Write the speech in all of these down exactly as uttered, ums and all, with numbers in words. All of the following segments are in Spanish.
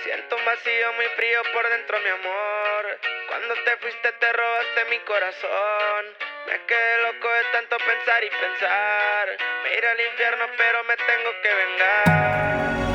Siento un vacío muy frío por dentro, mi amor. Cuando te fuiste te robaste mi corazón. Me quedé loco de tanto pensar y pensar. Me iré al infierno pero me tengo que vengar.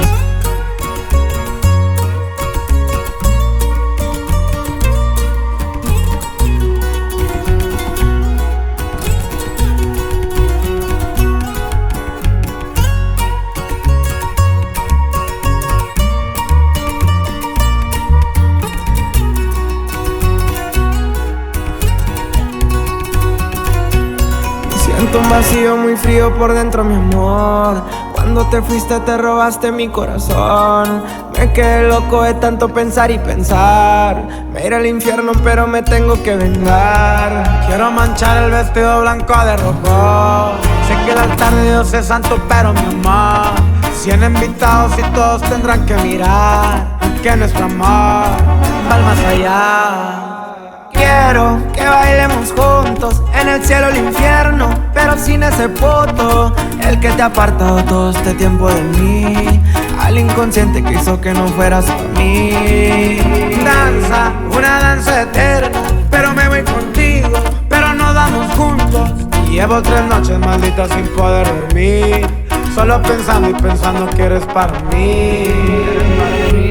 Siento un vacío muy frío por dentro, mi amor. Cuando te fuiste te robaste mi corazón. Me quedé loco de tanto pensar y pensar. Me iré al infierno pero me tengo que vengar. Quiero manchar el vestido blanco de rojo. Sé que el altar de Dios es santo, pero mi amor, cien invitados y todos tendrán que mirar que nuestro amor va más allá. Quiero que bailemos juntos en el cielo o el infierno, pero sin ese puto, el que te ha apartado todo este tiempo de mí, al inconsciente que hizo que no fueras para mí. Danza, una danza eterna, pero me voy contigo, pero nos damos juntos. Llevo tres noches malditas sin poder dormir, solo pensando y pensando que eres para mí.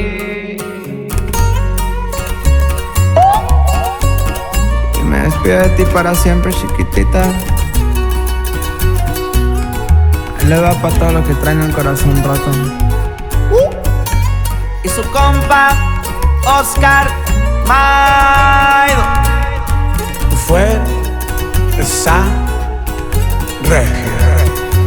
Me despido de ti para siempre, chiquitita. Él le va pa' todos los que traen el corazón roto. uh. Y su compa, Oscar Maido. Fue esa regia.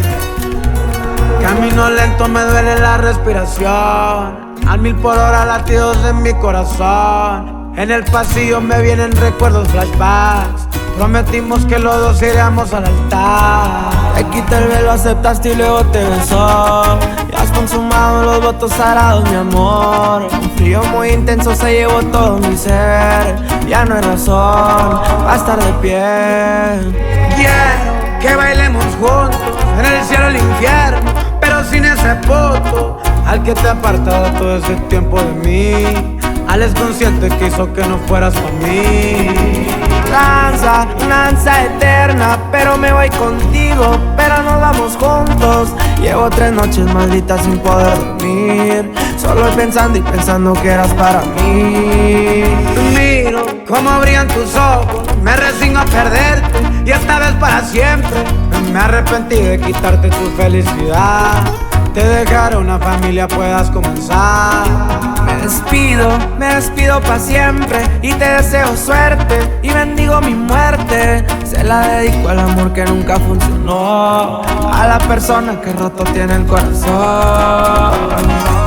Camino lento, me duele la respiración. Al mil por hora latidos en mi corazón. En el pasillo me vienen recuerdos, flashbacks. Prometimos que los dos iríamos al altar. Te quité el velo, aceptaste y luego te besó. Ya has consumado los votos sagrados, mi amor. Un frío muy intenso se llevó todo mi ser. Ya no hay razón para estar de pie. Quiero que bailemos juntos en el cielo o el infierno, pero sin ese puto, al que te ha apartado todo ese tiempo de mí, al inconsciente que hizo que no fueras para mí. Danza, una danza eterna, pero me voy contigo, pero nos vamos juntos. Llevo tres noches malditas sin poder dormir, solo pensando y pensando que eras para mí. Miro cómo brillan tus ojos, me resigno a perderte y esta vez para siempre. Me arrepentí de quitarte tu felicidad, te dejaré una familia, puedas comenzar. Me despido, me despido pa' siempre y te deseo suerte y bendigo mi muerte. Se la dedico al amor que nunca funcionó, a la persona que roto tiene el corazón.